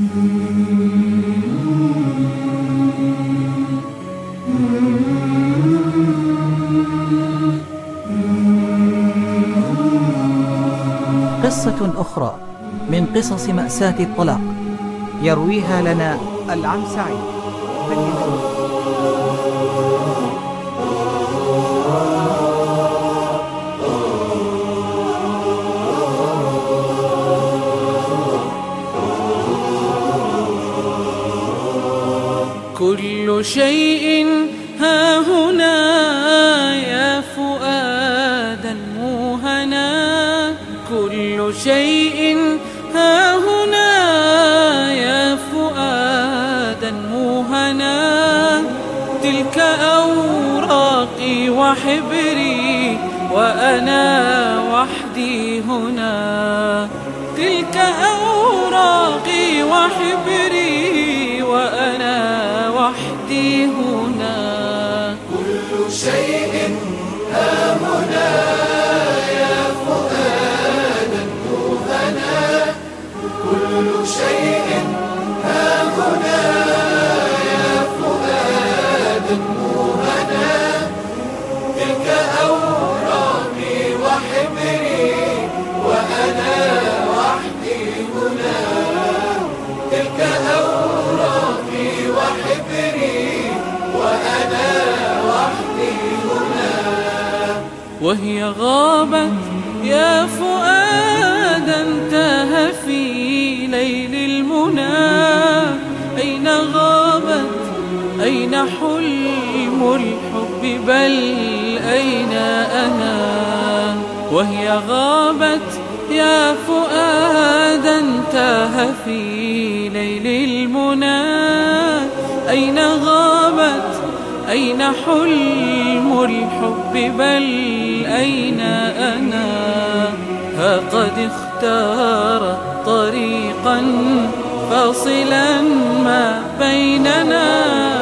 قصة أخرى من قصص مأساة الطلاق يرويها لنا العم سعيد. كل شيء ها هنا يا فؤادا موهنا، كل شيء ها هنا يا فؤادا موهنا، تلك أوراقي وحبري وأنا وحدي هنا، تلك أوراقي وحبري وأنا وحدي هنا. كل شيء ها هنا يا فؤادا موهنا، كل شيء ها هنا يا فؤادا موهنا، تلك أوراقي وحبري وأنا وحدي هنا، تلك أوراقي وحبري وأنا وحدي هنا. وهي غابت يا فؤادا تاه في ليل المنى، أين غابت أين حلم الحب بل أين أنا؟ وهي غابت يا فؤادا تاه في ليل المنى، أين غابت أين حلم الحب بل أين أنا؟ ها قد اختار طريقا فاصلا ما بيننا.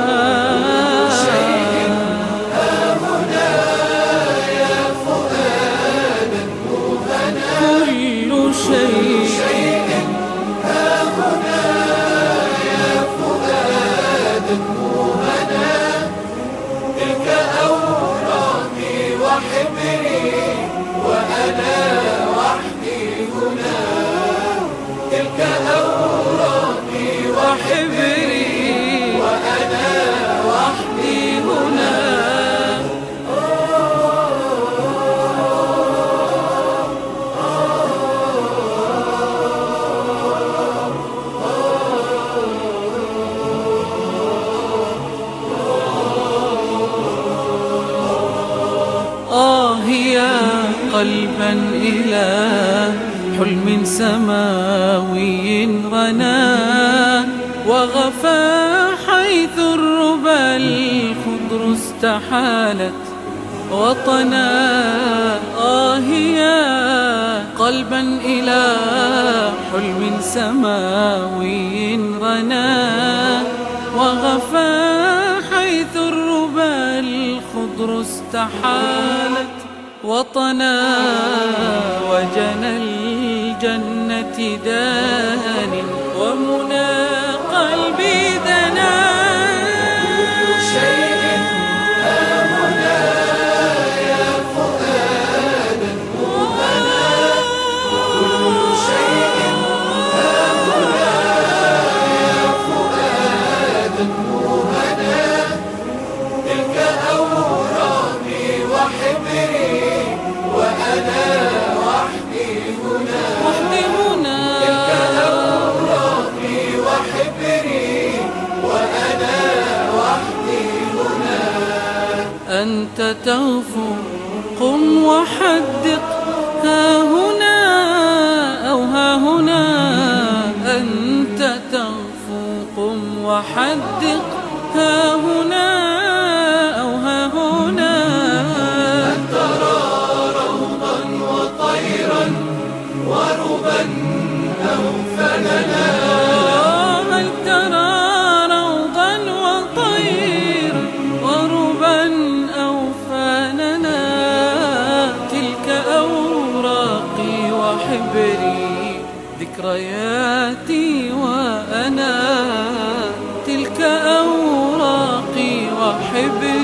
يا قلبا إلى حلم سماوي رنا، وغفى حيث الربى الخضر استحالت وطنا. يا قلبا إلى حلم سماوي رنا، وغفى حيث الربى الخضر استحالت وطنا. وجنى الجنة دان ومنى قلبي دنا. كل شيء ها هنا يا فؤادا موهنا، كل شيء ها هنا يا فؤادا موهنا، تلك أوراقي وحبري وأنا وحدي هنا، تلك أوراقي وحبري وأنا وحدي هنا. أنت تغفو قم وحدق ها هنا أو ها هنا، أنت تغفو قم وحدق ها هنا أو ها هنا. هل ترى روضا وطيرا وربا أو فننا؟ هل ترى روضا وطيرا وربا أو فننا؟ تلك أوراقي وحبري ذكرياتي وأنا حبني